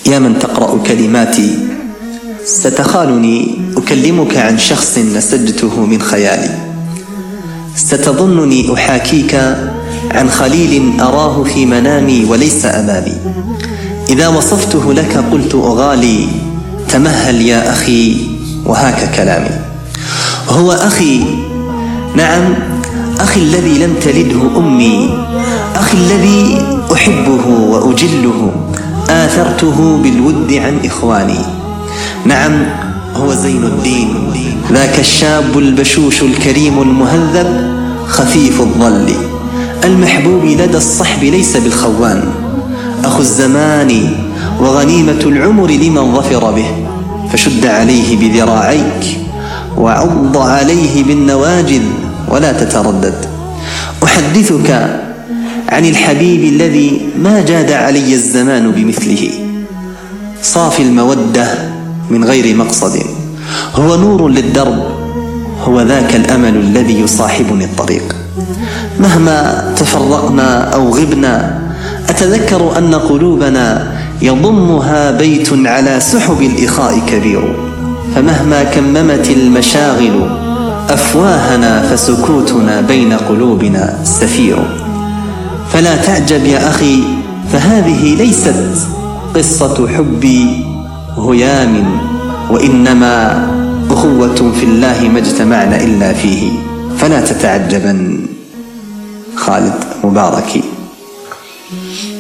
يا من تقرأ كلماتي، ستخالني أكلمك عن شخص نسجته من خيالي، ستظنني أحاكيك عن خليل أراه في منامي وليس أمامي. إذا وصفته لك قلت أغالي، تمهل يا أخي وهاك كلامي. هو أخي، نعم أخي الذي لم تلده أمي، أخي الذي أحبه وأجله، آثرته بالود عن إخواني. نعم هو زين الدين، ذاك الشاب البشوش الكريم المهذب خفيف الظل، المحبوب لدى الصحب ليس بالخوان، أخو الزمان وغنيمة العمر لمن ظفر به، فشد عليه بذراعيك وعض عليه بالنواجذ ولا تتردد. أحدثك عن الحبيب الذي ما جاد علي الزمان بمثله، صافي المودة من غير مقصد، هو نور للدرب، هو ذاك الأمل الذي يصاحبني الطريق. مهما تفرقنا أو غبنا أتذكر أن قلوبنا يضمها بيت على سحب الإخاء كبير، فمهما كممت المشاغل أفواهنا فسكوتنا بين قلوبنا سفير. فلا تعجب يا أخي، فهذه ليست قصة حب هيام، وإنما أخوة في الله ما اجتمعنا إلا فيه. فلا تتعجبا. خالد مباركي.